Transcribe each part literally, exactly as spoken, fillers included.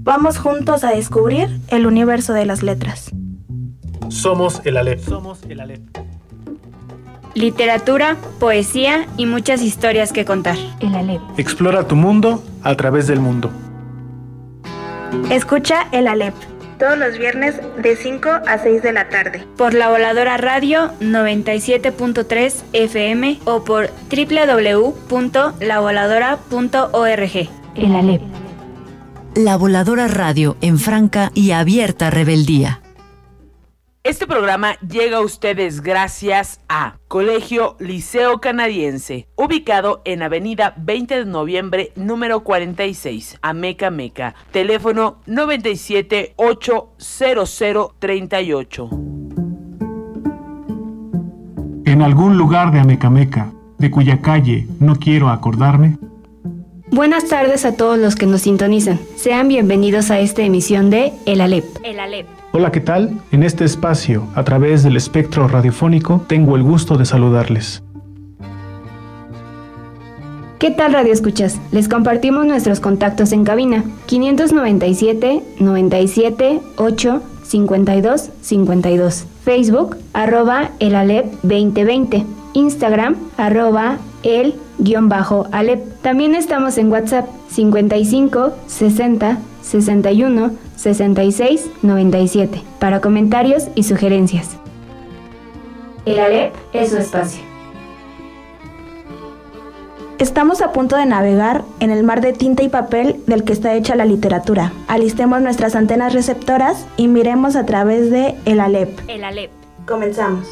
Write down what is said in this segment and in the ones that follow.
Vamos juntos a descubrir el universo de las letras. Somos el Aleph. Somos el Aleph. Literatura, poesía y muchas historias que contar. El Aleph. Explora tu mundo a través del mundo. Escucha el Aleph todos los viernes de cinco a seis de la tarde. Por La Voladora Radio noventa y siete punto tres F M o por doble u doble u doble u punto la voladora punto org. El Aleph. La Voladora Radio en franca y abierta rebeldía. Este programa llega a ustedes gracias a Colegio Liceo Canadiense, ubicado en Avenida veinte de noviembre, número cuarenta y seis, Amecameca. Teléfono noventa y siete, ocho cero cero, treinta y ocho. En algún lugar de Amecameca, de cuya calle no quiero acordarme. Buenas tardes a todos los que nos sintonizan. Sean bienvenidos a esta emisión de El Aleph. El Aleph. Hola, ¿qué tal? En este espacio, a través del espectro radiofónico, tengo el gusto de saludarles. ¿Qué tal, Radio Escuchas? Les compartimos nuestros contactos en cabina: quinientos noventa y siete, noventa y siete, ocho, cincuenta y dos, cincuenta y dos. Facebook, arroba el Aleph veinte veinte. Instagram, arroba el guión bajo Aleph. También estamos en WhatsApp, cincuenta y cinco, sesenta, sesenta y uno, sesenta y seis, noventa y siete, para comentarios y sugerencias. El Aleph es su espacio. Estamos a punto de navegar en el mar de tinta y papel del que está hecha la literatura. Alistemos nuestras antenas receptoras y miremos a través de El Aleph. El Aleph. Comenzamos.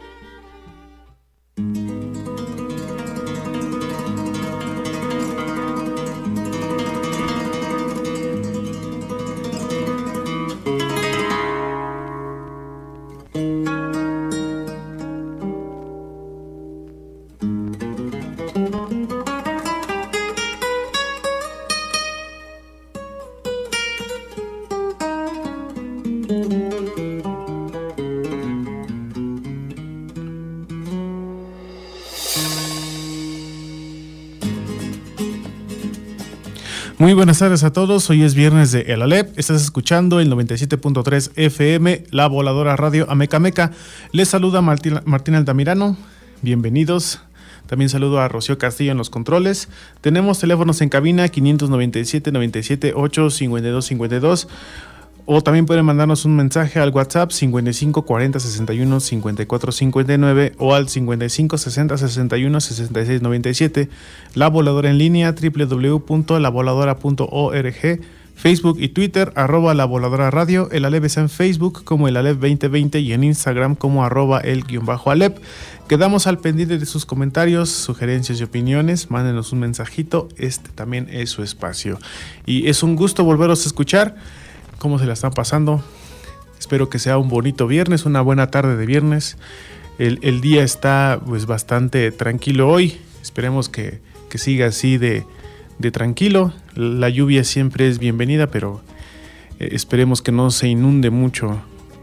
Muy buenas tardes a todos, hoy es viernes de El Aleph, estás escuchando el noventa y siete punto tres F M, La Voladora Radio Amecameca. Les saluda Martín, Martín Altamirano, bienvenidos. También saludo a Rocío Castillo en los controles. Tenemos teléfonos en cabina quinientos noventa y siete, noventa y siete, ocho, cincuenta y dos, cincuenta y dos. O también pueden mandarnos un mensaje al WhatsApp cincuenta y cinco, cuarenta, sesenta y uno, cincuenta y cuatro, cincuenta y nueve o al cincuenta y cinco, sesenta, sesenta y uno, sesenta y seis, noventa y siete. La Voladora en línea, doble u doble u doble u punto la voladora punto org. Facebook y Twitter, arroba La Voladora Radio. El Aleph está en Facebook como el Aleph veinte veinte y en Instagram como arroba el guión bajo Aleph. Quedamos al pendiente de sus comentarios, sugerencias y opiniones. Mándenos un mensajito, este también es su espacio. Y es un gusto volveros a escuchar. ¿Cómo se la están pasando? Espero que sea un bonito viernes, una buena tarde de viernes. El, el día está pues bastante tranquilo hoy. Esperemos que, que siga así de, de tranquilo. La lluvia siempre es bienvenida, pero eh, esperemos que no se inunde mucho.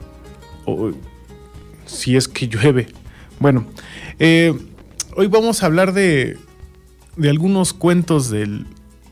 O, si es que llueve. Bueno, eh, hoy vamos a hablar de, de algunos cuentos del,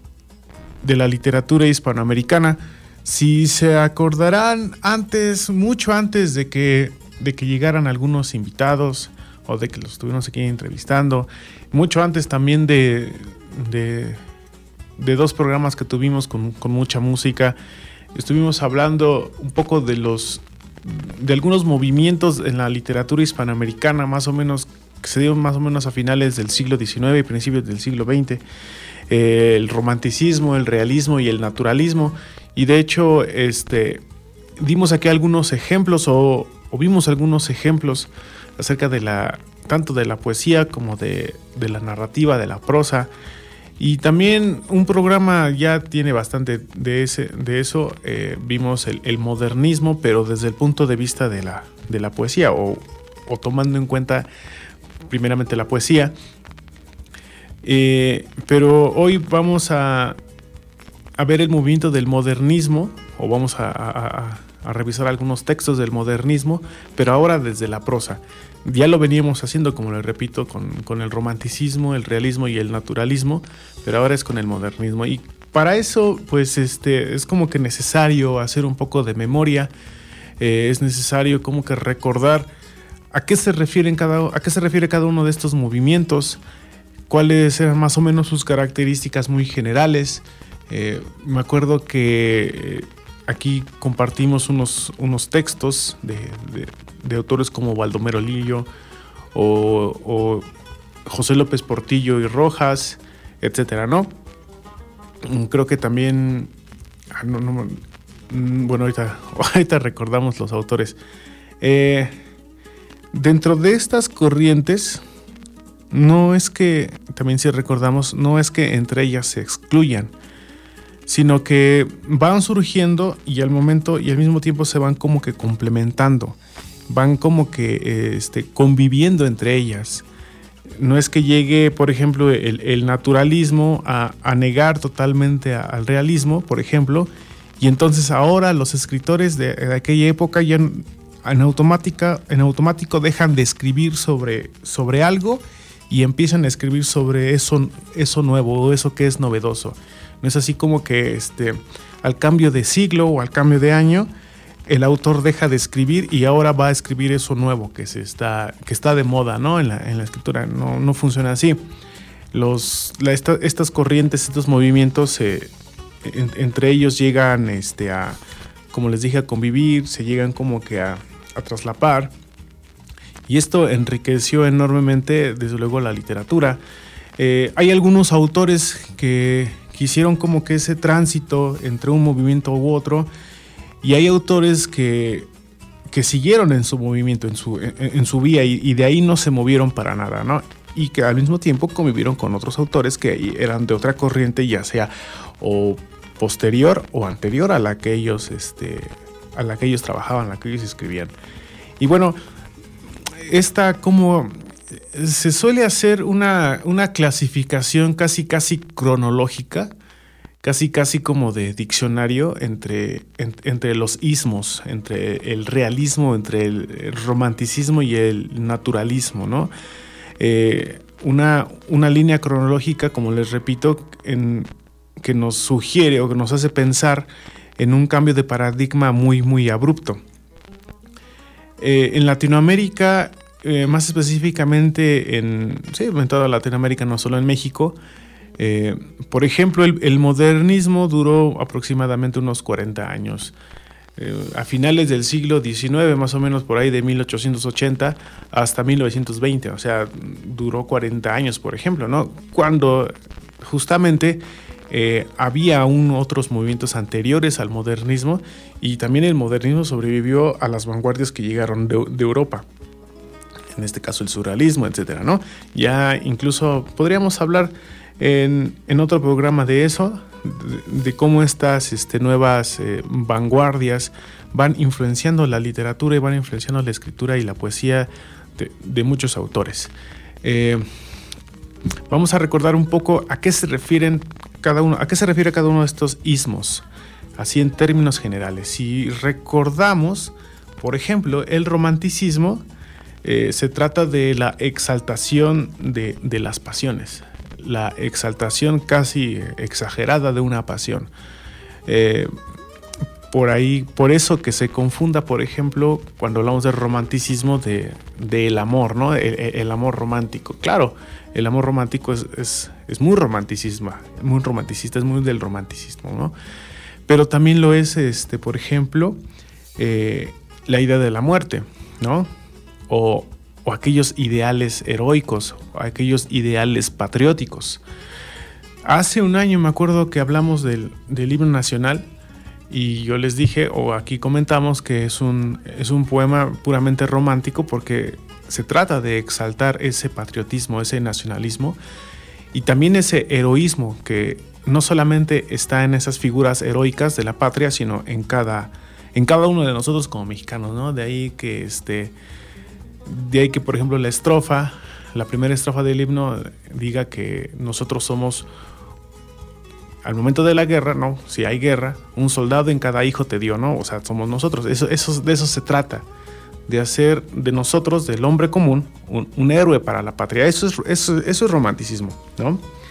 de la literatura hispanoamericana. Si se acordarán, antes, mucho antes de que, de que llegaran algunos invitados o de que los estuvimos aquí entrevistando, mucho antes también de, de, de dos programas que tuvimos con, con mucha música, estuvimos hablando un poco de los de algunos movimientos en la literatura hispanoamericana, más o menos, que se dieron más o menos a finales del siglo diecinueve y principios del siglo veinte. Eh, el romanticismo, el realismo y el naturalismo. Y de hecho, este, dimos aquí algunos ejemplos o, o vimos algunos ejemplos acerca de la, tanto de la poesía como de, de la narrativa, de la prosa. Y también un programa ya tiene bastante de, ese, de eso. Eh, vimos el, el modernismo, pero desde el punto de vista de la, de la poesía o, o tomando en cuenta primeramente la poesía. Eh, pero hoy vamos a... a ver el movimiento del modernismo, o vamos a, a, a revisar algunos textos del modernismo, pero ahora desde la prosa. Ya lo veníamos haciendo, como les repito, con, con el romanticismo, el realismo y el naturalismo, pero ahora es con el modernismo. Y para eso, pues, este, es como que necesario hacer un poco de memoria, eh, es necesario como que recordar a qué se refieren cada, a qué se refiere cada uno de estos movimientos, cuáles eran más o menos sus características muy generales. Eh, me acuerdo que eh, aquí compartimos unos, unos textos de, de, de autores como Baldomero Lillo o, o José López Portillo y Rojas, etcétera, ¿no? Creo que también, ah, no, no, bueno, ahorita, ahorita recordamos los autores. Eh, dentro de estas corrientes, no es que, también si recordamos, no es que entre ellas se excluyan, sino que van surgiendo y al momento y al mismo tiempo se van como que complementando, van como que este, conviviendo entre ellas. No es que llegue, por ejemplo, el, el naturalismo a, a negar totalmente a, al realismo, por ejemplo, y entonces ahora los escritores de, de aquella época ya en, en, automática, en automático dejan de escribir sobre, sobre algo y empiezan a escribir sobre eso, eso nuevo o eso que es novedoso. No es así como que este, al cambio de siglo o al cambio de año el autor deja de escribir y ahora va a escribir eso nuevo que, se está, que está de moda, ¿no? en, la, en la escritura. No, no funciona así. Los, la, esta, estas corrientes, estos movimientos, eh, en, entre ellos llegan este, a, como les dije, a convivir, se llegan como que a, a traslapar. Y esto enriqueció enormemente, desde luego, la literatura. Eh, hay algunos autores que hicieron como que ese tránsito entre un movimiento u otro, y hay autores que, que siguieron en su movimiento, en su, en, en su vía, y, y de ahí no se movieron para nada, ¿no? Y que al mismo tiempo convivieron con otros autores que eran de otra corriente, ya sea o posterior o anterior a la que ellos, este, a la que ellos trabajaban, a la que ellos escribían. Y bueno, esta como se suele hacer una, una clasificación casi casi cronológica, casi casi como de diccionario entre, en, entre los ismos, entre el realismo, entre el, el romanticismo y el naturalismo, ¿no? Eh, una, una línea cronológica, como les repito, en, que nos sugiere o que nos hace pensar en un cambio de paradigma muy, muy abrupto. Eh, en Latinoamérica, eh, más específicamente en, sí, en toda Latinoamérica, no solo en México, eh, por ejemplo, el, el modernismo duró aproximadamente unos cuarenta años. Eh, a finales del siglo diecinueve, más o menos por ahí de mil ochocientos ochenta hasta mil novecientos veinte, o sea, duró cuarenta años, por ejemplo, ¿no? Cuando justamente eh, había aún otros movimientos anteriores al modernismo, y también el modernismo sobrevivió a las vanguardias que llegaron de, de Europa, en este caso el surrealismo, etcétera, ¿no? Ya incluso podríamos hablar en, en otro programa de eso, de, de cómo estas este, nuevas eh, vanguardias van influenciando la literatura y van influenciando la escritura y la poesía de, de muchos autores. Eh, vamos a recordar un poco a qué se refieren cada uno, a qué se refiere cada uno de estos ismos, así en términos generales. Si recordamos, por ejemplo, el romanticismo, eh, se trata de la exaltación de, de las pasiones, la exaltación casi exagerada de una pasión. Eh, por ahí, por eso que se confunda, por ejemplo, cuando hablamos del romanticismo, de, de el amor, ¿no? El, el amor romántico. Claro, el amor romántico es, es, es muy romanticismo, muy romanticista, es muy del romanticismo, ¿no? Pero también lo es, este, por ejemplo, eh, la idea de la muerte, ¿no? O, o aquellos ideales heroicos, o aquellos ideales patrióticos. Hace un año me acuerdo que hablamos del, del himno nacional, y yo les dije, o aquí comentamos, que es un, es un poema puramente romántico porque se trata de exaltar ese patriotismo, ese nacionalismo, y también ese heroísmo que no solamente está en esas figuras heroicas de la patria, sino en cada, en cada uno de nosotros como mexicanos, ¿no? De ahí que, este, de ahí que, por ejemplo, la estrofa, la primera estrofa del himno diga que nosotros somos, al momento de la guerra, ¿no? Si hay guerra, un soldado en cada hijo te dio, ¿no? O sea, somos nosotros. Eso, eso, de eso se trata, de hacer de nosotros, del hombre común, un, un héroe para la patria. Eso es, eso, eso es romanticismo, ¿no?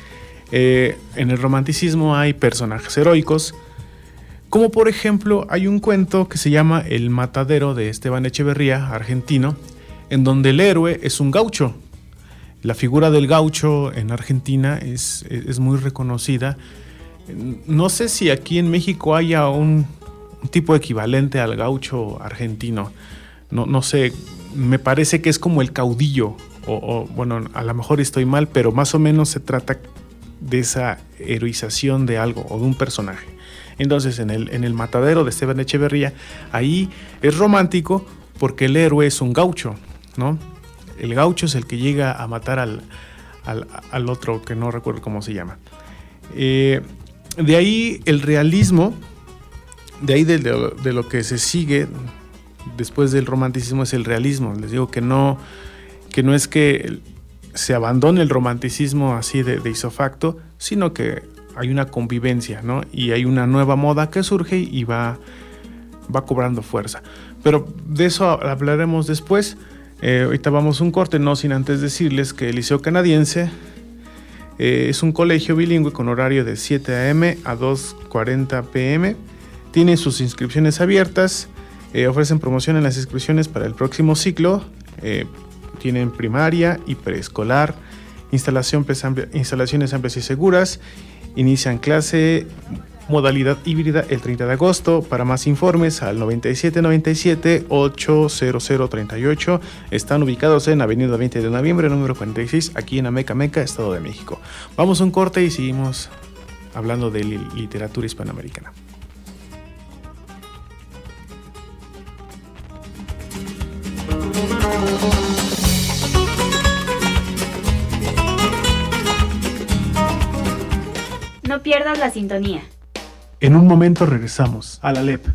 Eh, en el romanticismo hay personajes heroicos, como por ejemplo hay un cuento que se llama El Matadero de Esteban Echeverría, argentino, en donde el héroe es un gaucho. La figura del gaucho en Argentina es, es muy reconocida. No sé si aquí en México haya un, un tipo equivalente al gaucho argentino. No, no sé, me parece que es como el caudillo, o, o bueno, a lo mejor estoy mal, pero más o menos se trata de esa heroización de algo o de un personaje. Entonces en el, en el Matadero de Esteban Echeverría, ahí es romántico porque el héroe es un gaucho, ¿no? El gaucho es el que llega a matar al, al, al otro, que no recuerdo cómo se llama. Eh, de ahí el realismo, de ahí de, de, de lo que se sigue después del romanticismo es el realismo. Les digo que no, que no es que se abandone el romanticismo así de, de isofacto, sino que hay una convivencia, ¿no? Y hay una nueva moda que surge y va, va cobrando fuerza. Pero de eso hablaremos después. Eh, ahorita vamos a un corte, no sin antes decirles que el Liceo Canadiense eh, es un colegio bilingüe con horario de siete a eme a dos cuarenta pe eme. Tiene sus inscripciones abiertas, eh, ofrecen promoción en las inscripciones para el próximo ciclo. Eh, tienen primaria y preescolar, instalación, instalaciones amplias y seguras. Inician clase modalidad híbrida el treinta de agosto. Para más informes al noventa y siete noventa y siete ochocientos treinta y ocho. Están ubicados en Avenida veinte de noviembre, número cuarenta y seis, aquí en Amecameca, Estado de México. Vamos a un corte y seguimos hablando de li- literatura hispanoamericana. No pierdas la sintonía. En un momento regresamos a la L E P.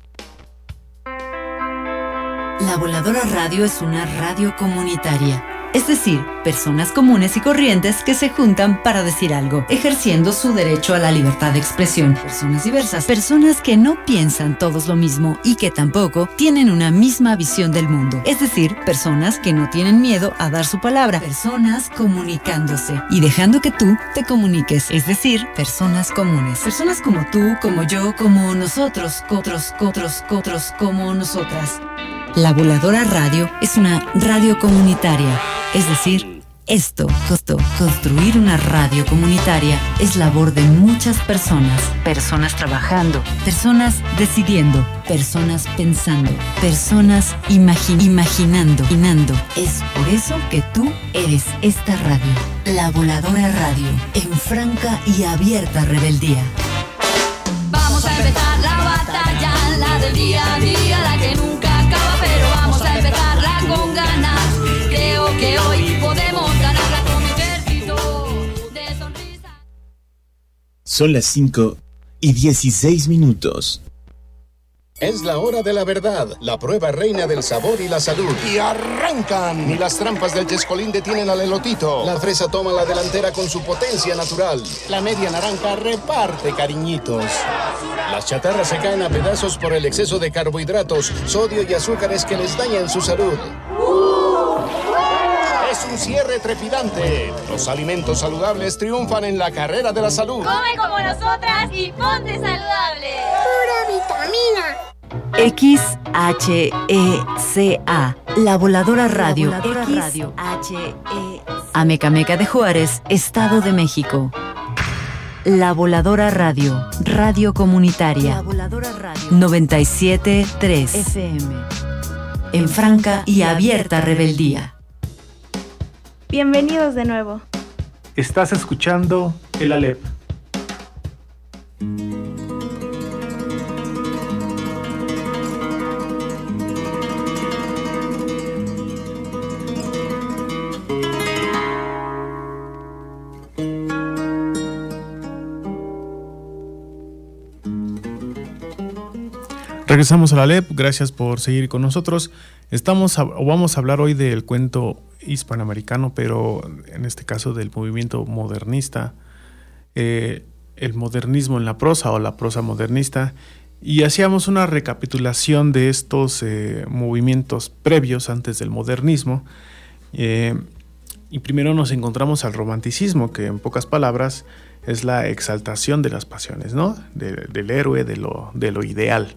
La Voladora Radio es una radio comunitaria. Es decir, personas comunes y corrientes que se juntan para decir algo, ejerciendo su derecho a la libertad de expresión. Personas diversas, personas que no piensan todos lo mismo y que tampoco tienen una misma visión del mundo. Es decir, personas que no tienen miedo a dar su palabra. Personas comunicándose y dejando que tú te comuniques. Es decir, personas comunes. Personas como tú, como yo, como nosotros, otros, otros, otros, como nosotras. La Voladora Radio es una radio comunitaria, es decir, esto, costó. Construir una radio comunitaria es labor de muchas personas. Personas trabajando, personas decidiendo, personas pensando, personas imagi- imaginando, imaginando. Es por eso que tú eres esta radio, La Voladora Radio, en franca y abierta rebeldía. Vamos a empezar la batalla, la del día a día, la que nunca acaba, pero vamos a empezarla con ganas. Creo que hoy podemos ganarla con un ejército de sonrisas. Son las cinco y dieciséis minutos. Es la hora de la verdad, la prueba reina del sabor y la salud. ¡Y arrancan! Ni las trampas del chescolín detienen al elotito. La fresa toma la delantera con su potencia natural. La media naranja reparte cariñitos. Las chatarras se caen a pedazos por el exceso de carbohidratos, sodio y azúcares que les dañan su salud. Es un cierre trepidante. Los alimentos saludables triunfan en la carrera de la salud. Come como nosotras y ponte saludable. Pura vitamina. X H E C A, La Voladora Radio. La Voladora X Radio. H E Amecameca de Juárez, Estado de México. La Voladora Radio, radio comunitaria. La Voladora Radio. noventa y siete punto tres F M. En franca y abierta rebeldía. Bienvenidos de nuevo. Estás escuchando el A L E P. Regresamos a la L E P, gracias por seguir con nosotros. Estamos a, o vamos a hablar hoy del cuento hispanoamericano, pero en este caso del movimiento modernista, eh, el modernismo en la prosa o la prosa modernista, y hacíamos una recapitulación de estos eh, movimientos previos antes del modernismo. Eh, y primero nos encontramos al romanticismo, que en pocas palabras es la exaltación de las pasiones, ¿no? De, del héroe, de lo, de lo ideal.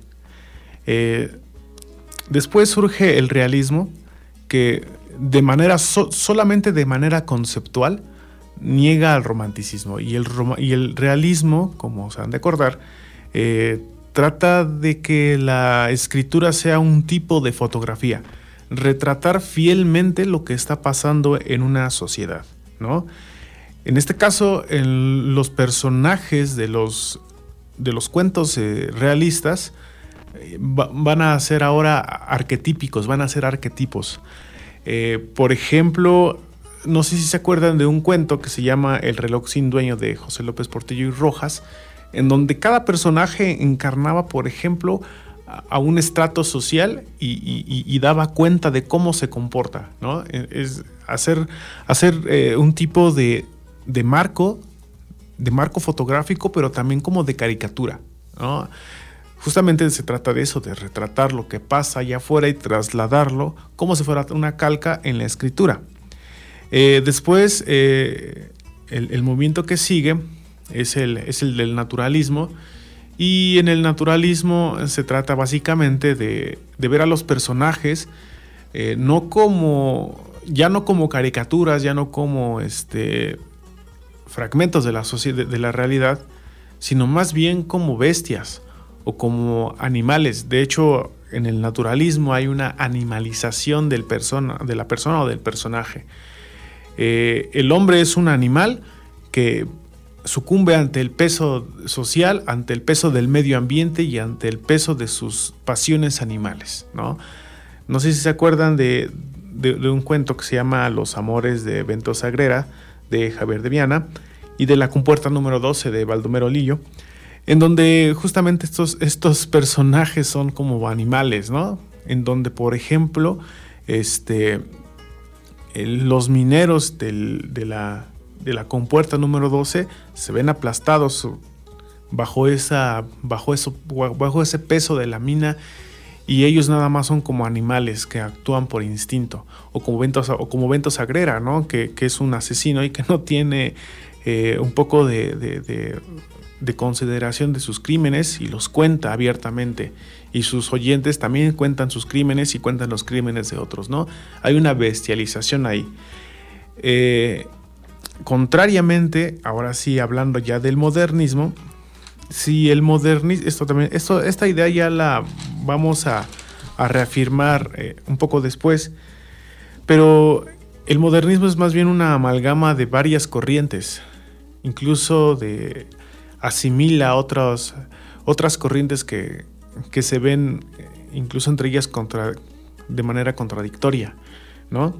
Eh, después surge el realismo, que de manera so, solamente de manera conceptual niega al romanticismo, y el, y el realismo, como se han de acordar, eh, trata de que la escritura sea un tipo de fotografía, retratar fielmente lo que está pasando en una sociedad, ¿no? En este caso, en los personajes de los, de los cuentos eh, realistas eh, va, van a ser ahora arquetípicos, van a ser arquetipos. Eh, por ejemplo, no sé si se acuerdan de un cuento que se llama El reloj sin dueño, de José López Portillo y Rojas, en donde cada personaje encarnaba, por ejemplo, a un estrato social y, y, y daba cuenta de cómo se comporta, ¿no? Es hacer, hacer eh, un tipo de, de marco, de marco fotográfico, pero también como de caricatura, ¿no? Justamente se trata de eso, de retratar lo que pasa allá afuera y trasladarlo como si fuera una calca en la escritura. Eh, después, eh, el, el movimiento que sigue es el, es el del naturalismo, y en el naturalismo se trata básicamente de, de ver a los personajes eh, no como, ya no como caricaturas, ya no como este, fragmentos de la, de, de la realidad, sino más bien como bestias o como animales. De hecho, en el naturalismo hay una animalización del persona, de la persona o del personaje. Eh, el hombre es un animal que sucumbe ante el peso social, ante el peso del medio ambiente y ante el peso de sus pasiones animales, ¿no? No sé si se acuerdan de, de, de un cuento que se llama Los amores de Bento Sagrera, de Javier de Viana, y de La compuerta número doce, de Baldomero Lillo, en donde justamente estos, estos personajes son como animales, ¿no? En donde, por ejemplo, este, el, los mineros del, de la... de la compuerta número doce se ven aplastados bajo, esa, bajo, eso, bajo ese peso de la mina, y ellos nada más son como animales que actúan por instinto, o como Bento, o como Bento Sagrera, ¿no? que, que es un asesino y que no tiene eh, un poco de, de, de, de consideración de sus crímenes, y los cuenta abiertamente, y sus oyentes también cuentan sus crímenes y cuentan los crímenes de otros, ¿no? Hay una bestialización ahí. Eh, Contrariamente, ahora sí, hablando ya del modernismo, si el modernismo, esto también, esto, esta idea ya la vamos a, a reafirmar eh, un poco después, pero el modernismo es más bien una amalgama de varias corrientes, incluso de asimila otras, otras corrientes que, que se ven incluso entre ellas contra, de manera contradictoria, ¿no?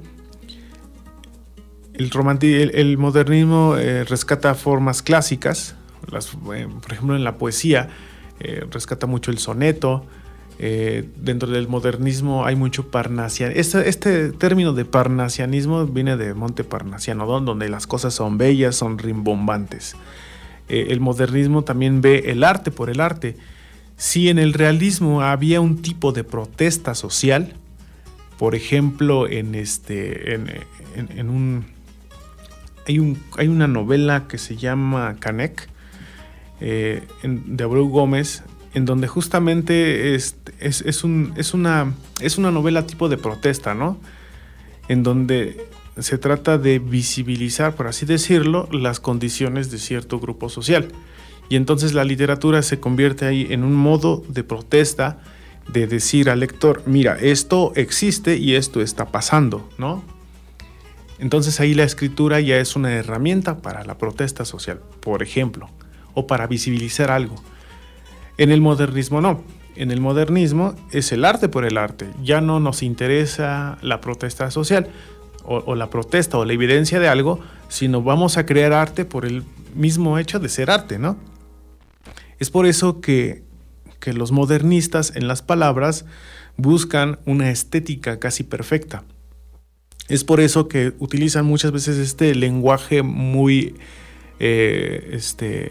El, romanti- el, el modernismo eh, rescata formas clásicas, las, eh, por ejemplo en la poesía eh, rescata mucho el soneto. Eh, dentro del modernismo hay mucho parnasianismo. Este, este término de parnasianismo viene de Monte Parnasiano, donde las cosas son bellas, son rimbombantes. Eh, el modernismo también ve el arte por el arte. Si en el realismo había un tipo de protesta social, por ejemplo en, este, en, en, en un... Hay, un, hay una novela que se llama Canek, eh, en, de Abreu Gómez, en donde justamente es, es, es, un, es, una, es una novela tipo de protesta, ¿no? En donde se trata de visibilizar, por así decirlo, las condiciones de cierto grupo social. Y entonces la literatura se convierte ahí en un modo de protesta, de decir al lector, mira, esto existe y esto está pasando, ¿no? Entonces ahí la escritura ya es una herramienta para la protesta social, por ejemplo, o para visibilizar algo. En el modernismo no. En el modernismo es el arte por el arte. Ya no nos interesa la protesta social o, o la protesta o la evidencia de algo, sino vamos a crear arte por el mismo hecho de ser arte, ¿no? Es por eso que, que los modernistas en las palabras buscan una estética casi perfecta. Es por eso que utilizan muchas veces este lenguaje muy eh, este,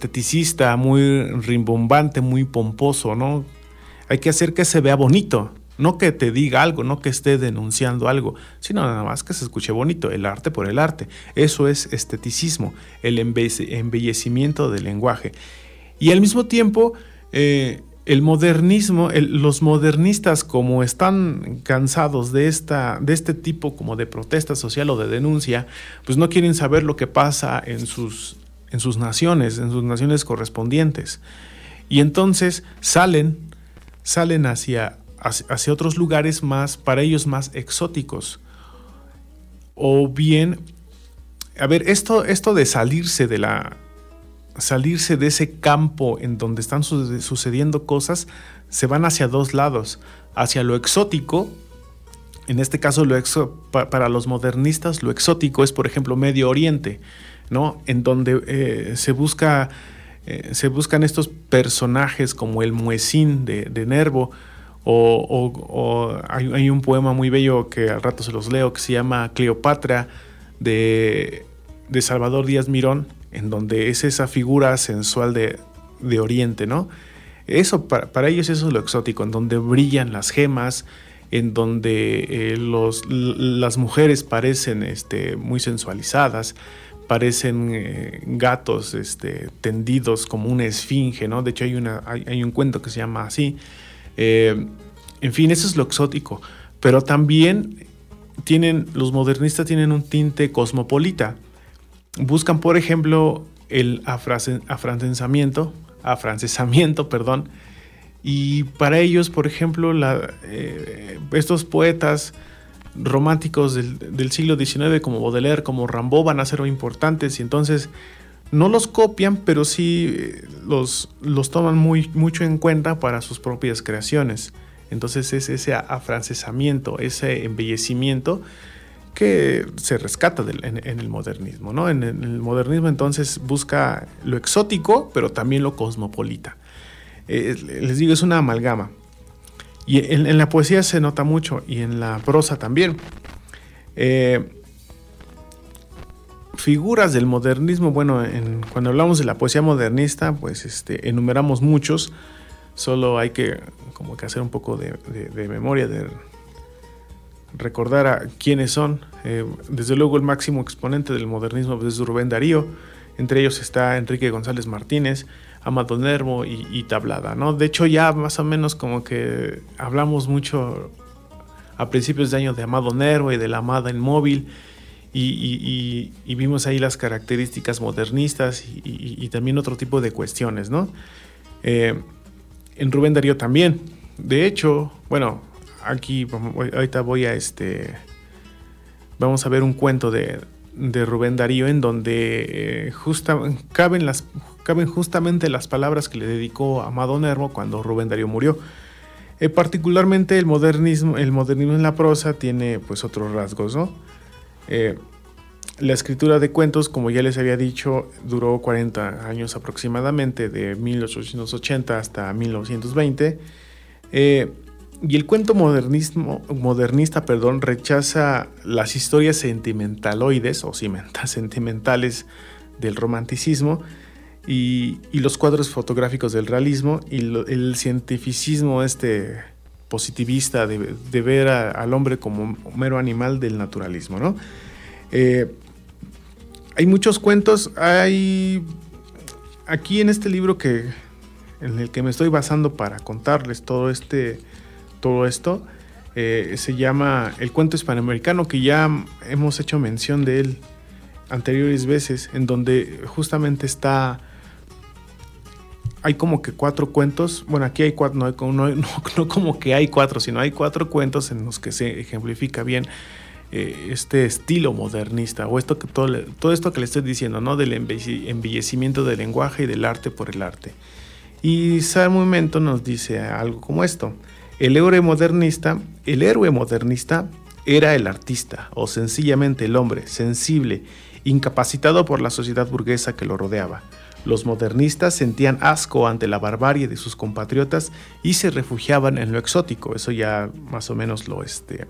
esteticista, muy rimbombante, muy pomposo, ¿no? Hay que hacer que se vea bonito, no que te diga algo, no que esté denunciando algo, sino nada más que se escuche bonito, el arte por el arte. Eso es esteticismo, el embellecimiento del lenguaje. Y al mismo tiempo, eh, el modernismo, el, los modernistas, como están cansados de, esta, de este tipo como de protesta social o de denuncia, pues no quieren saber lo que pasa en sus, en sus naciones, en sus naciones correspondientes. Y entonces salen, salen hacia, hacia, hacia otros lugares más, para ellos más exóticos. O bien, a ver, esto, esto de salirse de la... salirse de ese campo en donde están su- sucediendo cosas, se van hacia dos lados, hacia lo exótico. En este caso, lo exo- pa- para los modernistas, lo exótico es, por ejemplo, Medio Oriente, ¿no? En donde eh, se busca, eh, se buscan estos personajes como el muezín de, de Nervo, o, o, o hay, hay un poema muy bello que al rato se los leo, que se llama Cleopatra, de, de Salvador Díaz Mirón, en donde es esa figura sensual de, de Oriente, ¿no? Eso, para, para ellos eso es lo exótico, en donde brillan las gemas, en donde eh, los, l- las mujeres parecen este, muy sensualizadas, parecen eh, gatos este, tendidos como una esfinge, ¿no? De hecho hay, una, hay, hay un cuento que se llama así. Eh, en fin, eso es lo exótico, pero también tienen, los modernistas tienen un tinte cosmopolita. Buscan, por ejemplo, el afrase- afrancesamiento, afrancesamiento, perdón, y para ellos, por ejemplo, la, eh, estos poetas románticos del, del siglo diecinueve como Baudelaire, como Rimbaud, van a ser muy importantes, y entonces no los copian, pero sí los, los toman muy, mucho en cuenta para sus propias creaciones. Entonces es ese afrancesamiento, ese embellecimiento que se rescata del, en, en el modernismo, ¿no? En, en el modernismo entonces busca lo exótico, pero también lo cosmopolita. Eh, les digo, es una amalgama. Y en, en la poesía se nota mucho, y en la prosa también. Eh, figuras del modernismo, bueno, en, cuando hablamos de la poesía modernista, pues este, enumeramos muchos, solo hay que como que hacer un poco de, de, de memoria, de recordar a quiénes son. Eh, desde luego el máximo exponente del modernismo pues, es Rubén Darío. Entre ellos está Enrique González Martínez, Amado Nervo y, y Tablada, ¿no? De hecho ya más o menos como que hablamos mucho a principios de año de Amado Nervo y de la Amada Inmóvil, y, y, y, y vimos ahí las características modernistas y, y, y también otro tipo de cuestiones, ¿no? Eh, en Rubén Darío también. De hecho, bueno, aquí ahorita voy a este vamos a ver un cuento de, de Rubén Darío en donde eh, justa, caben, las, caben justamente las palabras que le dedicó a Amado Nervo cuando Rubén Darío murió. Eh, particularmente el modernismo, el modernismo en la prosa tiene pues otros rasgos, ¿no? Eh, la escritura de cuentos, como ya les había dicho, duró cuarenta años aproximadamente, de mil ochocientos ochenta hasta mil novecientos veinte. Eh, Y el cuento modernismo, modernista perdón, rechaza las historias sentimentaloides o sentimentales del romanticismo y, y los cuadros fotográficos del realismo y lo, el cientificismo este positivista de, de ver a, al hombre como mero animal del naturalismo, ¿no? Eh, hay muchos cuentos, hay aquí en este libro que, en el que me estoy basando para contarles todo este... Todo esto eh, se llama El Cuento Hispanoamericano, que ya hemos hecho mención de él anteriores veces, en donde justamente está, hay como que cuatro cuentos, bueno, aquí hay cuatro, no, no, no, no como que hay cuatro, sino hay cuatro cuentos en los que se ejemplifica bien eh, este estilo modernista, o esto que todo, todo esto que le estoy diciendo, ¿no? Del embellecimiento del lenguaje y del arte por el arte. Y Sarmiento nos dice algo como esto: El héroe modernista, el héroe modernista era el artista, o sencillamente el hombre, sensible, incapacitado por la sociedad burguesa que lo rodeaba. Los modernistas sentían asco ante la barbarie de sus compatriotas y se refugiaban en lo exótico. Eso ya más o menos lo, este,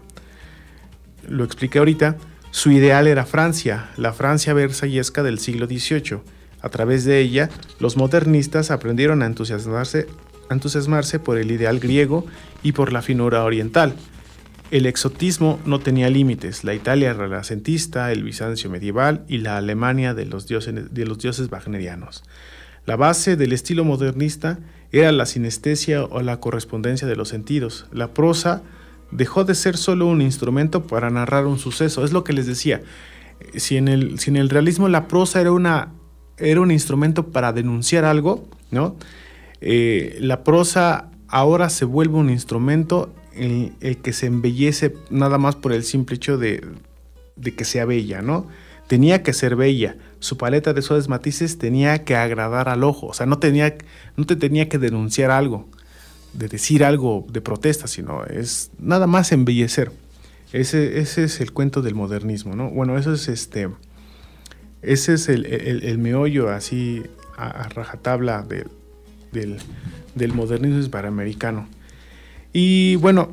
lo expliqué ahorita. Su ideal era Francia, la Francia versallesca del siglo dieciocho. A través de ella, los modernistas aprendieron a entusiasmarse entusiasmarse por el ideal griego y por la finura oriental. El exotismo no tenía límites. La Italia renacentista, el Bizancio medieval y la Alemania de los dioses, de los dioses wagnerianos. La base del estilo modernista era la sinestesia o la correspondencia de los sentidos. La prosa dejó de ser solo un instrumento para narrar un suceso. Es lo que les decía. Si en el, si en el realismo la prosa era, una, era un instrumento para denunciar algo, ¿no? Eh, la prosa ahora se vuelve un instrumento el, el que se embellece nada más por el simple hecho de, de que sea bella, ¿no? Tenía que ser bella, su paleta de suaves matices tenía que agradar al ojo, o sea, no, tenía, no te tenía que denunciar algo, de decir algo de protesta, sino es nada más embellecer. Ese, ese es el cuento del modernismo, ¿no? Bueno, eso es este, ese es el, el, el meollo así a, a rajatabla del, del, del modernismo hispanoamericano. Y bueno,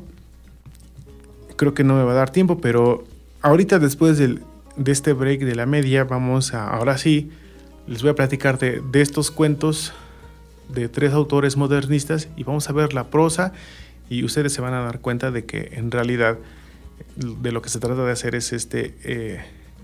creo que no me va a dar tiempo, pero ahorita después del, de este break de la media, vamos a, ahora sí, les voy a platicar de, de estos cuentos de tres autores modernistas y vamos a ver la prosa y ustedes se van a dar cuenta de que en realidad de lo que se trata de hacer es este... Eh,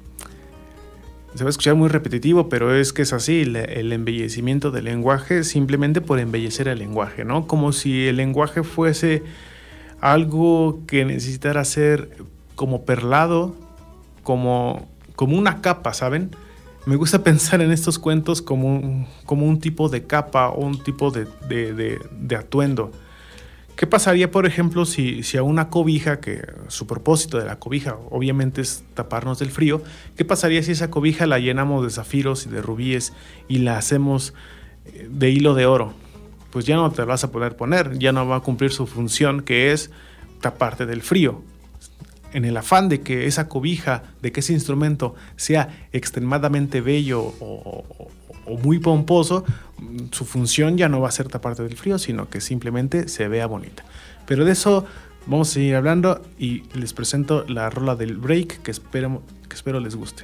se va a escuchar muy repetitivo, pero es que es así, el, el embellecimiento del lenguaje simplemente por embellecer el lenguaje, ¿no? Como si el lenguaje fuese algo que necesitara ser como perlado, como, como una capa, ¿saben? Me gusta pensar en estos cuentos como un, como un tipo de capa o un tipo de, de, de, de atuendo. ¿Qué pasaría, por ejemplo, si, si a una cobija, que su propósito de la cobija obviamente es taparnos del frío, qué pasaría si esa cobija la llenamos de zafiros y de rubíes y la hacemos de hilo de oro? Pues ya no te la vas a poder poner, ya no va a cumplir su función, que es taparte del frío. En el afán de que esa cobija, de que ese instrumento sea extremadamente bello o, o, o muy pomposo, su función ya no va a ser taparte del frío, sino que simplemente se vea bonita. Pero de eso vamos a seguir hablando y les presento la rola del break que espero, que espero les guste.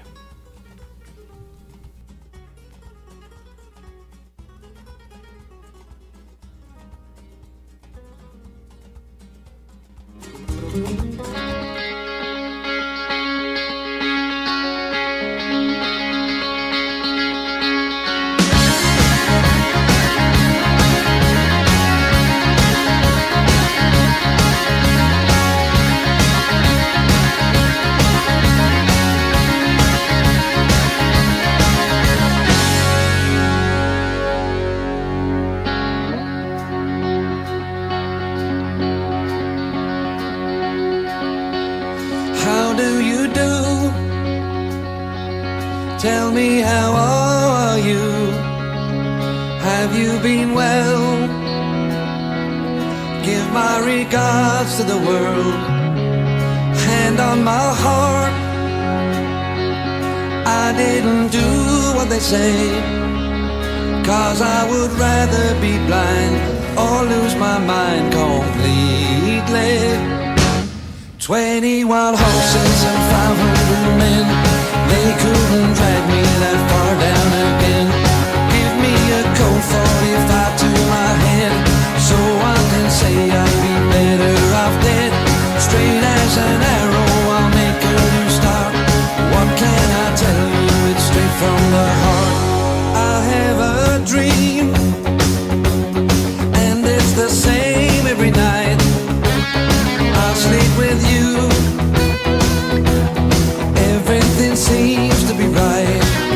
Tell me, how are you? Have you been well? Give my regards to the world. Hand on my heart, I didn't do what they say, 'cause I would rather be blind or lose my mind completely. Twenty wild horses and five hundred men, they couldn't drag me that far down again. Give me a Colt forty-five to my head, so I can say I'd be better off dead. Straight as an arrow, I'll make a new start. What can I tell you? It's straight from the heart. I have a dream, and it's the same every night. I'll sleep with you, everything seems to be right.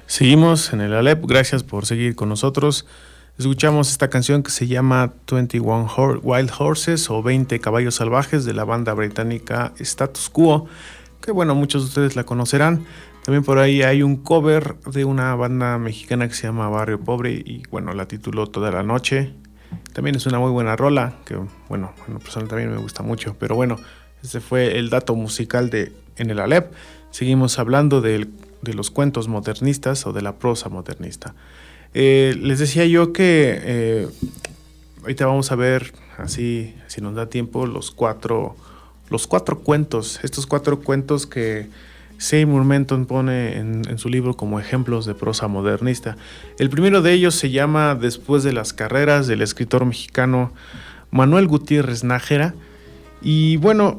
Seguimos en el Alep, gracias por seguir con nosotros. Escuchamos esta canción que se llama veintiuno Wild Horses o veinte Caballos Salvajes de la banda británica Status Quo, que bueno, muchos de ustedes la conocerán. También por ahí hay un cover de una banda mexicana que se llama Barrio Pobre y bueno, la tituló Toda la Noche. También es una muy buena rola, que bueno, en lo personal también me gusta mucho, pero bueno, ese fue el dato musical de En el Alep. Seguimos hablando del, de los cuentos modernistas o de la prosa modernista. Eh, les decía yo que eh, ahorita vamos a ver, así, si nos da tiempo, los cuatro, los cuatro cuentos, estos cuatro cuentos que Seymour Menton pone en, en su libro como ejemplos de prosa modernista. El primero de ellos se llama Después de las carreras, del escritor mexicano Manuel Gutiérrez Nájera. Y bueno,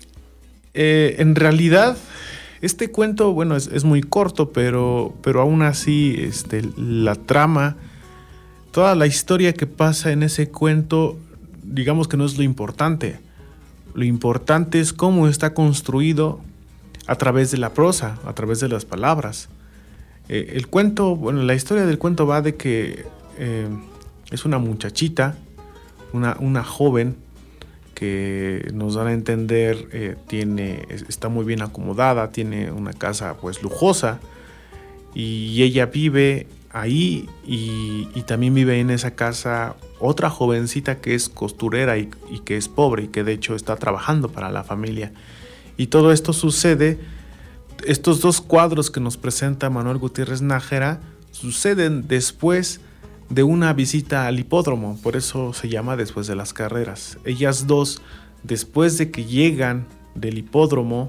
eh, en realidad este cuento, bueno, es, es muy corto, pero, pero aún así este, la trama, toda la historia que pasa en ese cuento, digamos que no es lo importante. Lo importante es cómo está construido a través de la prosa, a través de las palabras. Eh, el cuento, bueno, la historia del cuento va de que eh, es una muchachita, una, una joven que nos dan a entender eh, tiene, está muy bien acomodada, tiene una casa pues lujosa y ella vive ahí y, y también vive en esa casa otra jovencita que es costurera y, y que es pobre y que de hecho está trabajando para la familia. Y todo esto sucede, estos dos cuadros que nos presenta Manuel Gutiérrez Nájera suceden después de una visita al hipódromo, por eso se llama Después de las carreras. Ellas dos, después de que llegan del hipódromo,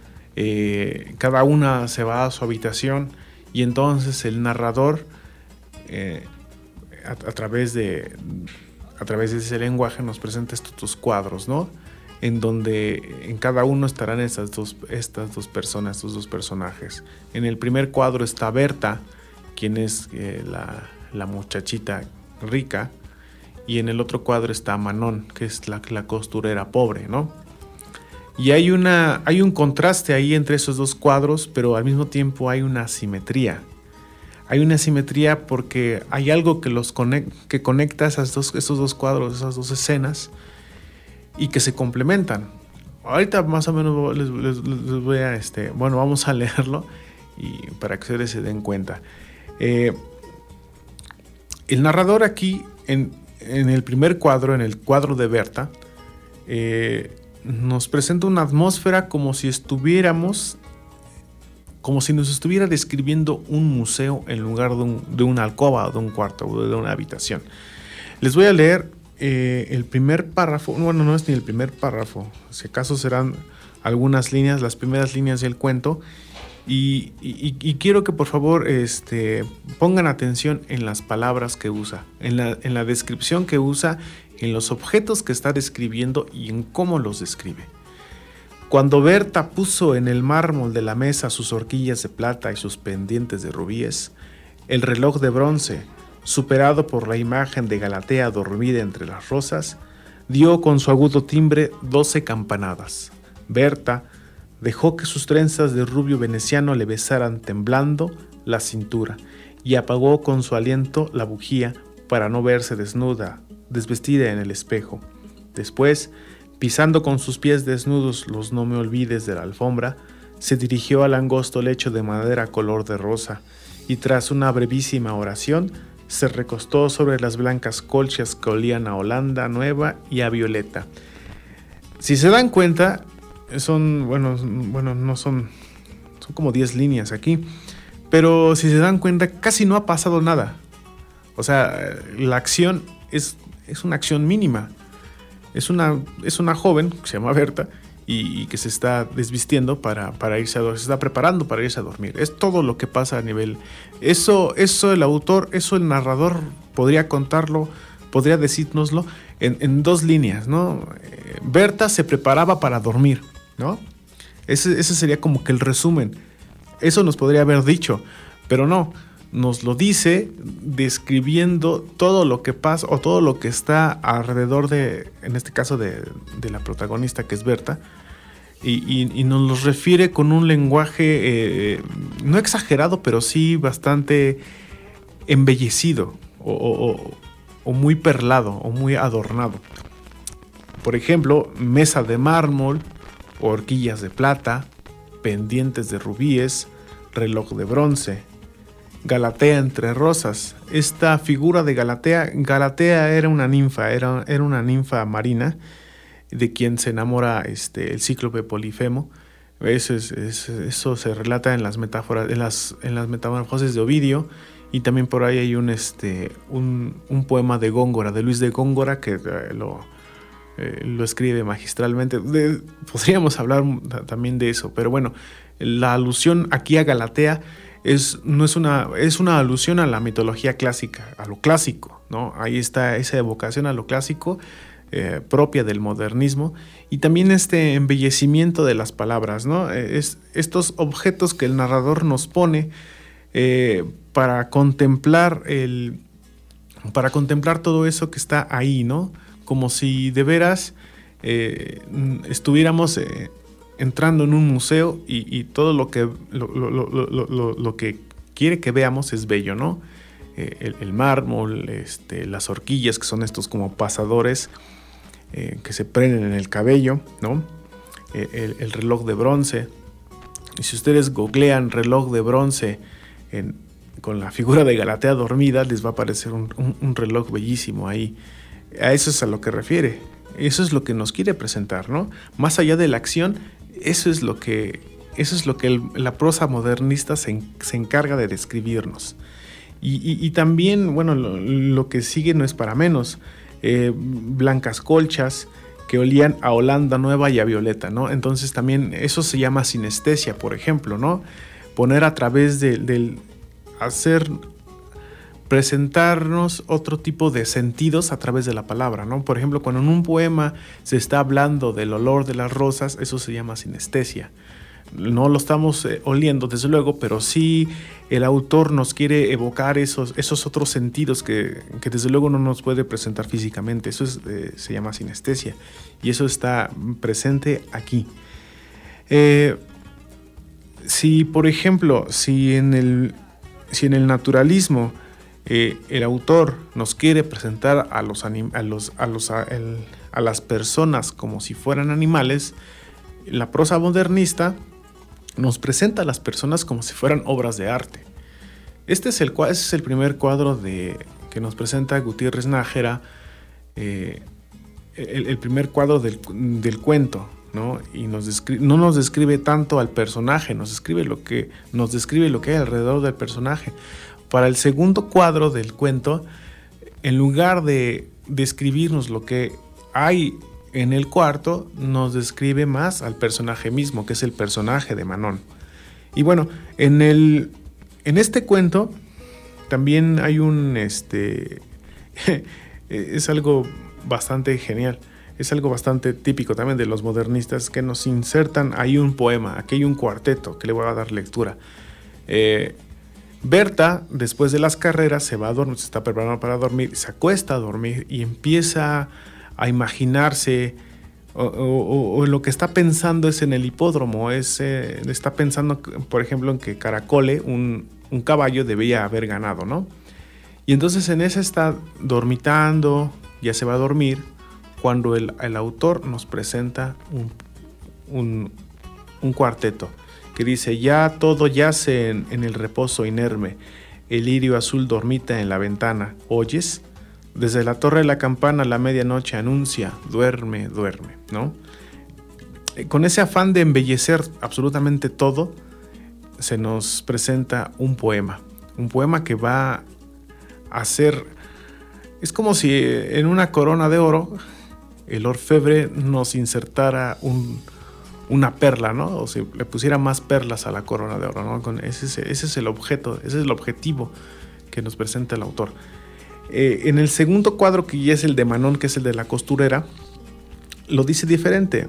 eh, cada una se va a su habitación y entonces el narrador, eh, a, a, través de, a través de ese lenguaje nos presenta estos dos cuadros, ¿no? En donde en cada uno estarán estas dos, estas dos personas, estos dos personajes. En el primer cuadro está Berta, quien es eh, la, la muchachita rica, y en el otro cuadro está Manon, que es la, la costurera pobre, ¿no? Y hay, una, hay un contraste ahí entre esos dos cuadros, pero al mismo tiempo hay una simetría. Hay una simetría porque hay algo que, los conect, que conecta esas dos, esos dos cuadros, esas dos escenas, y que se complementan. Ahorita más o menos les, les, les voy a, este, bueno, vamos a leerlo y para que ustedes se den cuenta. Eh, el narrador aquí, en, en el primer cuadro, en el cuadro de Berta, eh, nos presenta una atmósfera como si estuviéramos, como si nos estuviera describiendo un museo en lugar de, un, de una alcoba o de un cuarto o de una habitación. Les voy a leer Eh, el primer párrafo, bueno, no es ni el primer párrafo, si acaso serán algunas líneas, las primeras líneas del cuento, y, y, y quiero que por favor este, pongan atención en las palabras que usa, en la, en la descripción que usa, en los objetos que está describiendo y en cómo los describe. Cuando Berta puso en el mármol de la mesa sus horquillas de plata y sus pendientes de rubíes, el reloj de bronce, superado por la imagen de Galatea dormida entre las rosas, dio con su agudo timbre doce campanadas. Berta dejó que sus trenzas de rubio veneciano le besaran temblando la cintura y apagó con su aliento la bujía para no verse desnuda, desvestida en el espejo. Después, pisando con sus pies desnudos los no me olvides de la alfombra, se dirigió al angosto lecho de madera color de rosa y tras una brevísima oración, se recostó sobre las blancas colchas que olían a Holanda nueva y a violeta. Si se dan cuenta, son, bueno, bueno no son, son como diez líneas aquí, pero si se dan cuenta, casi no ha pasado nada. O sea, la acción es, es una acción mínima. Es una, es una joven que se llama Berta y, y que se está desvistiendo para, para irse a dormir, se está preparando para irse a dormir. Es todo lo que pasa a nivel... Eso, eso el autor, eso el narrador podría contarlo, podría decírnoslo en, en dos líneas, ¿no? Eh, Berta se preparaba para dormir, ¿no? Ese, ese sería como que el resumen. Eso nos podría haber dicho, pero no. Nos lo dice describiendo todo lo que pasa o todo lo que está alrededor de, en este caso de, de la protagonista que es Berta, y, y, y nos los refiere con un lenguaje eh, no exagerado, pero sí bastante embellecido o, o, o muy perlado o muy adornado. Por ejemplo, mesa de mármol, horquillas de plata, pendientes de rubíes, reloj de bronce, Galatea entre rosas. Esta figura de Galatea, Galatea era una ninfa, era, era una ninfa marina de quien se enamora este, el cíclope Polifemo. Eso, es, es, eso se relata en las metáforas, en las, en las metamorfosis de Ovidio, y también por ahí hay un, este, un, un poema de Góngora, de Luis de Góngora, que eh, lo, eh, lo escribe magistralmente. De, podríamos hablar también de eso, pero bueno, la alusión aquí a Galatea es, no es, una, es una alusión a la mitología clásica, a lo clásico, ¿no? Ahí está esa evocación a lo clásico, Eh, propia del modernismo, y también este embellecimiento de las palabras, ¿no? Es, estos objetos que el narrador nos pone eh, para contemplar el, para contemplar todo eso que está ahí, ¿no? Como si de veras eh, estuviéramos eh, entrando en un museo y, y todo lo que lo, lo, lo, lo, lo que quiere que veamos es bello, ¿no? Eh, el, el mármol, este, las horquillas, que son estos como pasadores Eh, que se prenden en el cabello, ¿no? Eh, el, el reloj de bronce. Y si ustedes googlean reloj de bronce en, con la figura de Galatea dormida, les va a aparecer un, un, un reloj bellísimo ahí. A eso es a lo que refiere. Eso es lo que nos quiere presentar, ¿no? Más allá de la acción, eso es lo que, eso es lo que el, la prosa modernista se, se encarga de describirnos. Y, y, y también, bueno, lo, lo que sigue no es para menos. Eh, blancas colchas que olían a Holanda Nueva y a Violeta, ¿no? Entonces también eso se llama sinestesia, por ejemplo, ¿no? Poner a través del de, hacer, presentarnos otro tipo de sentidos a través de la palabra, ¿no? Por ejemplo, cuando en un poema se está hablando del olor de las rosas, eso se llama sinestesia. No lo estamos eh, oliendo, desde luego, pero sí el autor nos quiere evocar esos, esos otros sentidos que, que desde luego no nos puede presentar físicamente. Eso es, eh, se llama sinestesia, y eso está presente aquí. Eh, si, por ejemplo, si en el, si en el naturalismo eh, el autor nos quiere presentar a, los anim, a, los, a, los, a, el, a las personas como si fueran animales, la prosa modernista nos presenta a las personas como si fueran obras de arte. Este es el, este es el primer cuadro de, que nos presenta Gutiérrez Nájera, eh, el, el primer cuadro del, del cuento, ¿no? Y nos describe, no nos describe tanto al personaje, nos describe lo que, nos describe lo que hay alrededor del personaje. Para el segundo cuadro del cuento, en lugar de describirnos lo que hay en el cuarto, nos describe más al personaje mismo, que es el personaje de Manon. Y bueno, en, el, en este cuento también hay un... este es algo bastante genial, es algo bastante típico también de los modernistas, que nos insertan ahí un poema, aquí hay un cuarteto que le voy a dar lectura. Eh, Berta, después de las carreras, se va a dormir, se está preparando para dormir, se acuesta a dormir y empieza a imaginarse, o, o, o lo que está pensando es en el hipódromo, es, eh, está pensando, por ejemplo, en que Caracole, un, un caballo, debía haber ganado, ¿no? Y entonces en esa está dormitando, ya se va a dormir, cuando el, el autor nos presenta un, un, un cuarteto que dice: ya todo yace en, en el reposo inerme, el lirio azul dormita en la ventana, ¿oyes? Desde la torre de la campana la medianoche anuncia, duerme, duerme, ¿no? Con ese afán de embellecer absolutamente todo, se nos presenta un poema, un poema que va a ser, es como si en una corona de oro el orfebre nos insertara un, una perla, ¿no? O si le pusiera más perlas a la corona de oro, ¿no? Con ese, ese es el objeto, ese es el objetivo que nos presenta el autor. Eh, en el segundo cuadro, que ya es el de Manon, que es el de la costurera, lo dice diferente.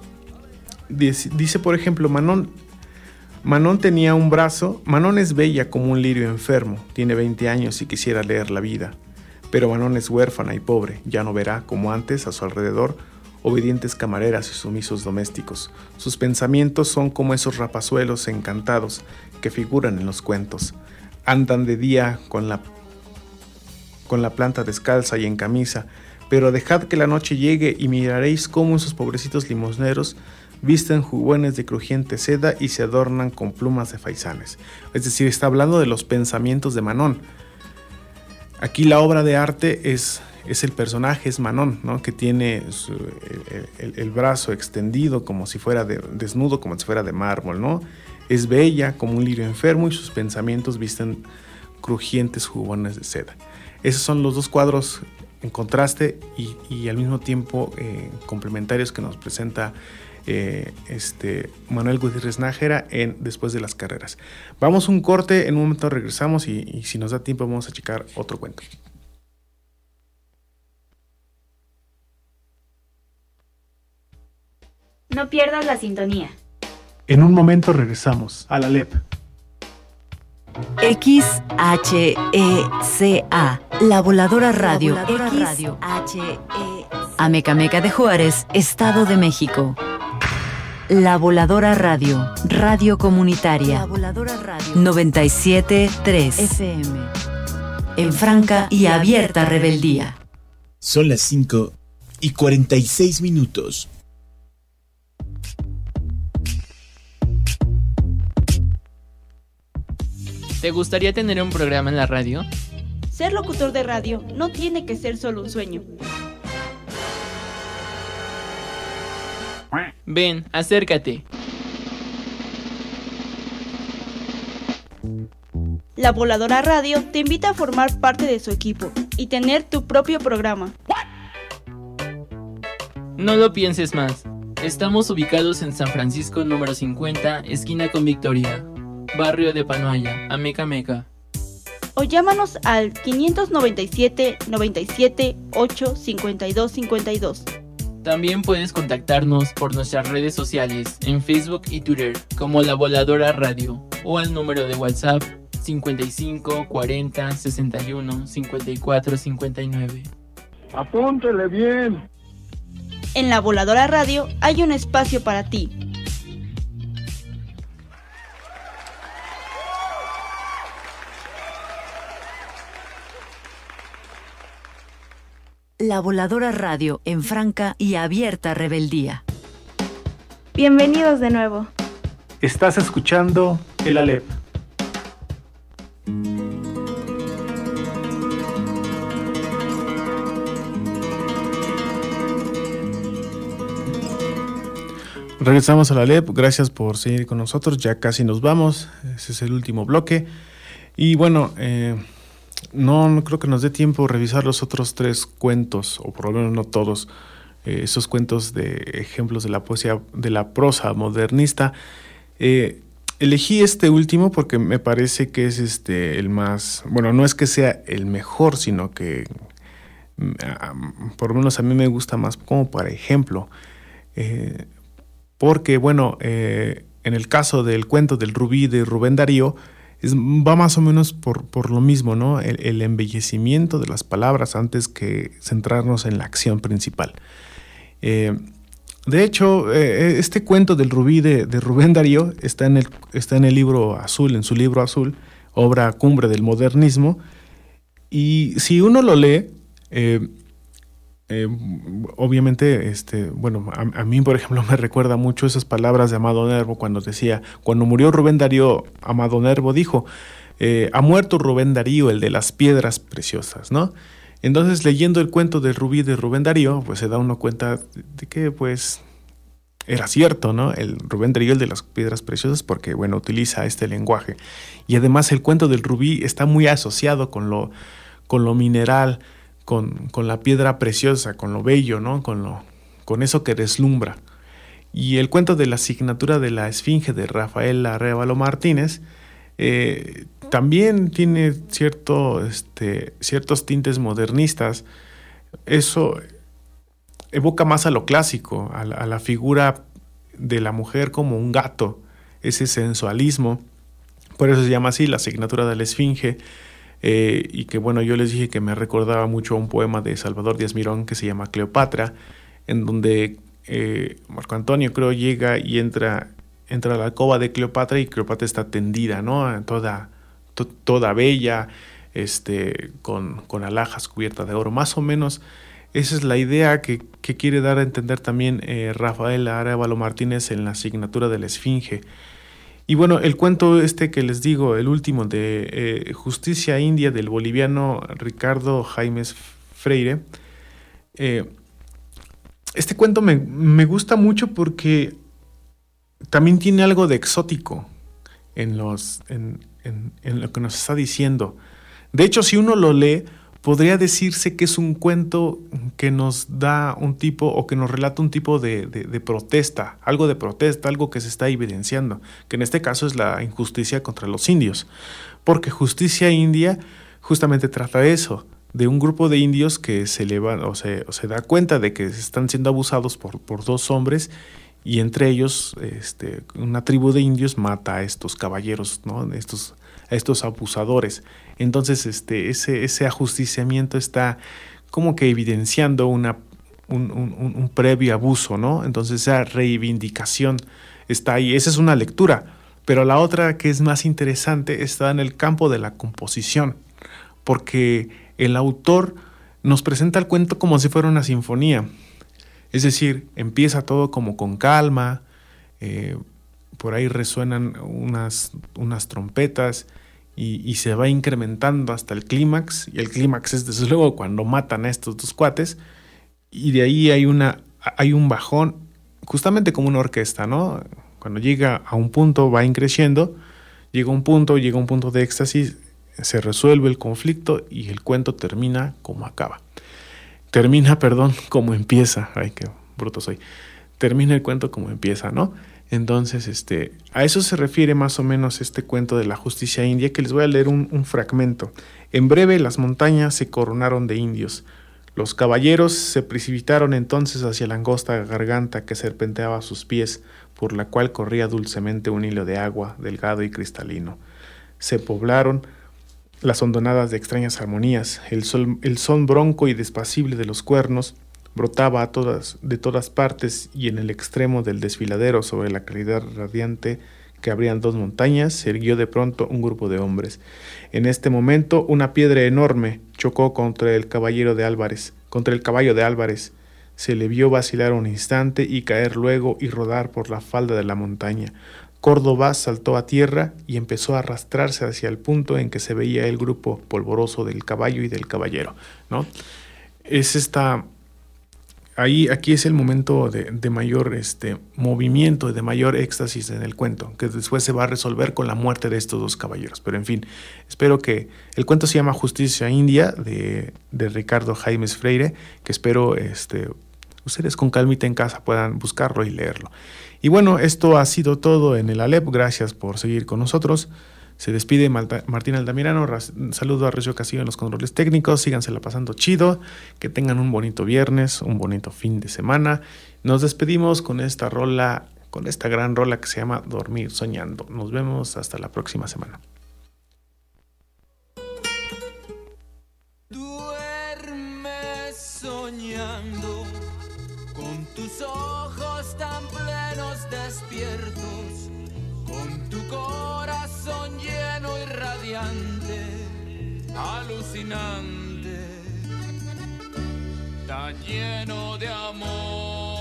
Dice, dice por ejemplo, Manon, Manon tenía un brazo. Manon es bella como un lirio enfermo, tiene veinte años y quisiera leer la vida. Pero Manon es huérfana y pobre, ya no verá, como antes, a su alrededor obedientes camareras y sumisos domésticos. Sus pensamientos son como esos rapazuelos encantados que figuran en los cuentos. Andan de día con la, con la planta descalza y en camisa, pero dejad que la noche llegue y miraréis cómo esos pobrecitos limosneros visten jubones de crujiente seda y se adornan con plumas de faisanes. Es decir, está hablando de los pensamientos de Manon. Aquí la obra de arte es, es el personaje, es Manon, ¿no? Que tiene su, el, el, el brazo extendido como si fuera de, desnudo, como si fuera de mármol, ¿no? Es bella como un lirio enfermo y sus pensamientos visten crujientes jubones de seda. Esos son los dos cuadros en contraste y, y al mismo tiempo eh, complementarios que nos presenta eh, este Manuel Gutiérrez Nájera en Después de las Carreras. Vamos a un corte, en un momento regresamos y, y si nos da tiempo vamos a checar otro cuento. No pierdas la sintonía. En un momento regresamos a la L E P. X H E C A, La Voladora Radio, La Voladora Radio, H E Amecameca de Juárez, Estado de México. La Voladora Radio, Radio Comunitaria, La Voladora Radio, noventa y siete punto tres F M, en franca y abierta rebeldía. Son las cinco y cuarenta y seis minutos. ¿Te gustaría tener un programa en la radio? Ser locutor de radio no tiene que ser solo un sueño. Ven, acércate. La Voladora Radio te invita a formar parte de su equipo y tener tu propio programa. No lo pienses más. Estamos ubicados en San Francisco número cincuenta, esquina con Victoria, barrio de Panoaya, Amecameca. O llámanos al quinientos noventa y siete, noventa y siete, ocho, cincuenta y dos, cincuenta y dos. También puedes contactarnos por nuestras redes sociales en Facebook y Twitter como La Voladora Radio o al número de WhatsApp cincuenta y cinco, cuarenta, sesenta y uno, cincuenta y cuatro, cincuenta y nueve. Apúntele bien. En La Voladora Radio hay un espacio para ti. La Voladora Radio, en franca y abierta rebeldía. Bienvenidos de nuevo. Estás escuchando el Alep. Regresamos a la Alep, gracias por seguir con nosotros, ya casi nos vamos, ese es el último bloque. Y bueno, eh, no, no creo que nos dé tiempo revisar los otros tres cuentos, o por lo menos no todos, eh, esos cuentos de ejemplos de la poesía, de la prosa modernista. Eh, elegí este último porque me parece que es este el más, bueno, no es que sea el mejor, sino que um, por lo menos a mí me gusta más como para ejemplo. Eh, Porque, bueno, eh, en el caso del cuento del Rubí de Rubén Darío, es, va más o menos por, por lo mismo, ¿no? El, el embellecimiento de las palabras antes que centrarnos en la acción principal. Eh, de hecho, eh, este cuento del Rubí de, de Rubén Darío está en, el, está en el libro azul, en su libro azul, obra cumbre del modernismo. Y si uno lo lee... Eh, Eh, obviamente, este, bueno, a, a mí, por ejemplo, me recuerda mucho esas palabras de Amado Nervo cuando decía, cuando murió Rubén Darío, Amado Nervo dijo, eh, ha muerto Rubén Darío, el de las piedras preciosas, ¿no? Entonces, leyendo el cuento del Rubí de Rubén Darío, pues se da uno cuenta de que, pues, era cierto, ¿no? El Rubén Darío, el de las piedras preciosas, porque, bueno, utiliza este lenguaje. Y además el cuento del Rubí está muy asociado con lo, con lo mineral, Con, con la piedra preciosa, con lo bello, ¿no? Con, lo, con eso que deslumbra. Y el cuento de la asignatura de la Esfinge de Rafael Arévalo Martínez eh, también tiene cierto, este, ciertos tintes modernistas. Eso evoca más a lo clásico, a la, a la figura de la mujer como un gato, ese sensualismo. Por eso se llama así, la asignatura de la Esfinge. Eh, y que bueno, yo les dije que me recordaba mucho a un poema de Salvador Díaz Mirón que se llama Cleopatra, en donde eh, Marco Antonio, creo, llega y entra, entra a la alcoba de Cleopatra y Cleopatra está tendida, ¿no? Toda, to, toda bella, este, con, con alhajas cubiertas de oro, más o menos. Esa es la idea que, que quiere dar a entender también eh, Rafael Arévalo Martínez en la asignatura de la Esfinge. Y bueno, el cuento este que les digo, el último de eh, Justicia India, del boliviano Ricardo Jaimes Freire, eh, este cuento me, me gusta mucho porque también tiene algo de exótico en, los, en, en, en lo que nos está diciendo. De hecho, si uno lo lee, podría decirse que es un cuento que nos da un tipo o que nos relata un tipo de, de, de protesta, algo de protesta, algo que se está evidenciando, que en este caso es la injusticia contra los indios, porque Justicia India justamente trata de eso, de un grupo de indios que se, leva, o se, o se da cuenta de que están siendo abusados por, por dos hombres y entre ellos este, una tribu de indios mata a estos caballeros, ¿no? estos, a estos abusadores. Entonces este, ese, ese ajusticiamiento está como que evidenciando una, un, un, un previo abuso, ¿no? Entonces esa reivindicación está ahí. Esa es una lectura, pero la otra que es más interesante está en el campo de la composición, porque el autor nos presenta el cuento como si fuera una sinfonía. Es decir, empieza todo como con calma, eh, por ahí resuenan unas, unas trompetas y, y se va incrementando hasta el clímax, y el clímax es desde luego cuando matan a estos dos cuates, y de ahí hay, una, hay un bajón, justamente como una orquesta, ¿no? Cuando llega a un punto va increciendo, llega a un punto, llega a un punto de éxtasis, se resuelve el conflicto y el cuento termina como acaba. Termina, perdón, como empieza. Ay, qué bruto soy. Termina el cuento como empieza, ¿no? Entonces, este, a eso se refiere más o menos este cuento de la Justicia India, que les voy a leer un, un fragmento. En breve, las montañas se coronaron de indios. Los caballeros se precipitaron entonces hacia la angosta garganta que serpenteaba a sus pies, por la cual corría dulcemente un hilo de agua, delgado y cristalino. Se poblaron las hondonadas de extrañas armonías, el, sol, el son bronco y despacible de los cuernos brotaba a todas, de todas partes, y en el extremo del desfiladero, sobre la claridad radiante que abrían dos montañas, se erguió de pronto un grupo de hombres. En este momento una piedra enorme chocó contra el caballero de Álvarez, contra el caballo de Álvarez. Se le vio vacilar un instante y caer luego y rodar por la falda de la montaña. Córdoba saltó a tierra y empezó a arrastrarse hacia el punto en que se veía el grupo polvoroso del caballo y del caballero, ¿no? Es esta, ahí, aquí es el momento de, de mayor este, movimiento y de mayor éxtasis en el cuento, que después se va a resolver con la muerte de estos dos caballeros. Pero en fin, espero que el cuento se llama Justicia India de, de Ricardo Jaimes Freire, que espero este, ustedes con calmita en casa puedan buscarlo y leerlo. Y bueno, esto ha sido todo en el Alep. Gracias por seguir con nosotros. Se despide Malta, Martín Altamirano. Saludo a Recio Castillo en los controles técnicos. Sígansela pasando chido. Que tengan un bonito viernes, un bonito fin de semana. Nos despedimos con esta rola, con esta gran rola que se llama Dormir Soñando. Nos vemos hasta la próxima semana. Duerme soñando con tus ojos tan plenos despiertos, con tu corazón lleno y radiante, alucinante, tan lleno de amor.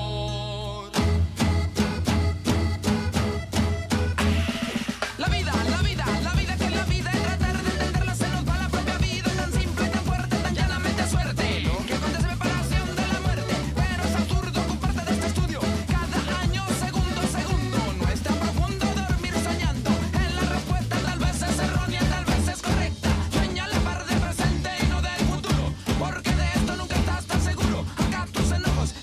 La vida, la vida, la vida que es la vida, es tratar de entenderla, se nos va la propia vida, tan simple, tan fuerte, tan llanamente suerte, que con despreparación de la muerte, pero es absurdo ocuparte de este estudio, cada año, segundo a segundo, no es tan profundo dormir soñando, en la respuesta tal vez es errónea, tal vez es correcta, sueña la par del presente y no del futuro, porque de esto nunca estás tan seguro, acá tus enojos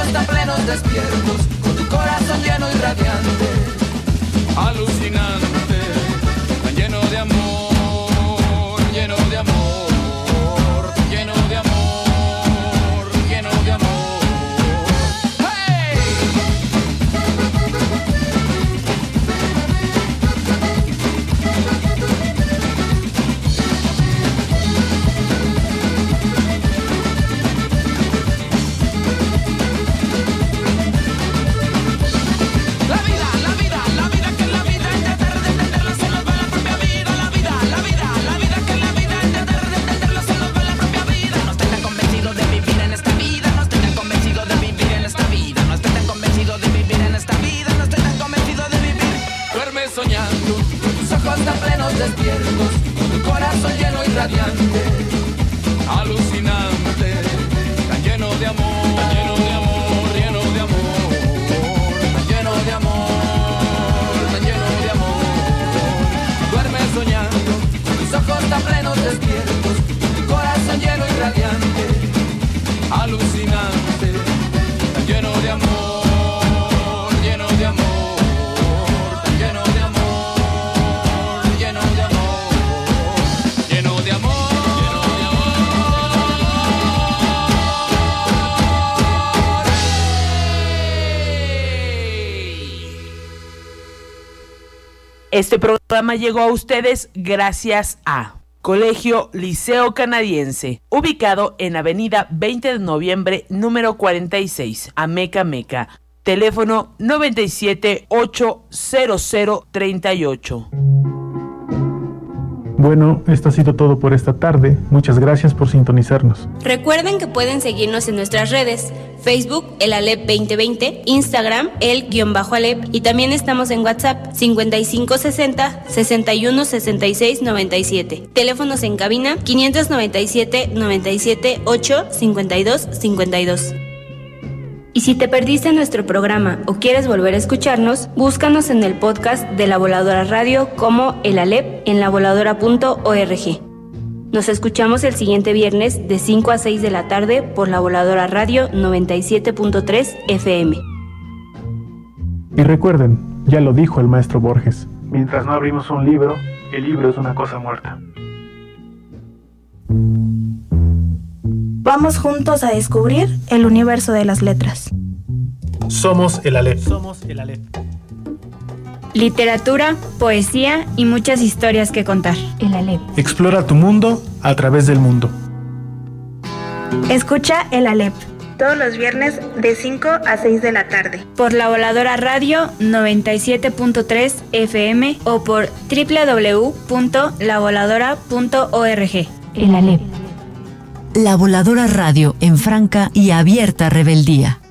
ojos tan plenos despiertos, con tu corazón lleno y radiante, alucinante, tan lleno de amor, lleno de amor, lleno de amor, lleno de amor. ¡Hey! La vida, la vida, la vida que es la vida, intentar de entenderla se nos va la propia vida. La vida, la vida, la vida que es la vida, intentar de entenderla se nos va la propia vida. No estoy tan convencido de vivir en esta vida, no estoy tan convencido de vivir en esta vida, no estoy tan convencido de vivir en esta vida, no estoy tan convencido de vivir. Duerme soñando, con tus ojos tan plenos despiertos, con tu corazón lleno y radiante, alucinante, tan lleno de amor, tan lleno de amor, lleno de amor, tan lleno de amor, tan lleno de amor. Duerme soñando, con tus ojos tan plenos despiertos, con tu corazón lleno y radiante, alucinante, tan lleno de amor, lleno de amor, tan lleno de amor, lleno de amor, lleno de amor. Este programa llegó a ustedes gracias a Colegio Liceo Canadiense, ubicado en Avenida veinte de noviembre, número cuarenta y seis, Ameca Meca. Teléfono noventa y siete, ocho cero cero, treinta y ocho. Bueno, esto ha sido todo por esta tarde. Muchas gracias por sintonizarnos. Recuerden que pueden seguirnos en nuestras redes, Facebook, el Alep veinte veinte, Instagram, el-Alep, y también estamos en WhatsApp, cincuenta y cinco sesenta, sesenta y uno sesenta y seis noventa y siete. Teléfonos en cabina, quinientos noventa y siete, noventa y siete, ocho, cincuenta y dos, cincuenta y dos. Y si te perdiste nuestro programa o quieres volver a escucharnos, búscanos en el podcast de La Voladora Radio como El Alep en la voladora punto org. Nos escuchamos el siguiente viernes de cinco a seis de la tarde por La Voladora Radio noventa y siete punto tres F M. Y recuerden, ya lo dijo el maestro Borges, mientras no abrimos un libro, el libro es una cosa muerta. Vamos juntos a descubrir el universo de las letras. Somos el Alep. Somos el Alep. Literatura, poesía y muchas historias que contar. El Alep. Explora tu mundo a través del mundo. Escucha el Alep todos los viernes de cinco a seis de la tarde por La Voladora Radio noventa y siete punto tres F M o por doble u doble u doble u punto la voladora punto org. El Alep. La Voladora Radio en franca y abierta rebeldía.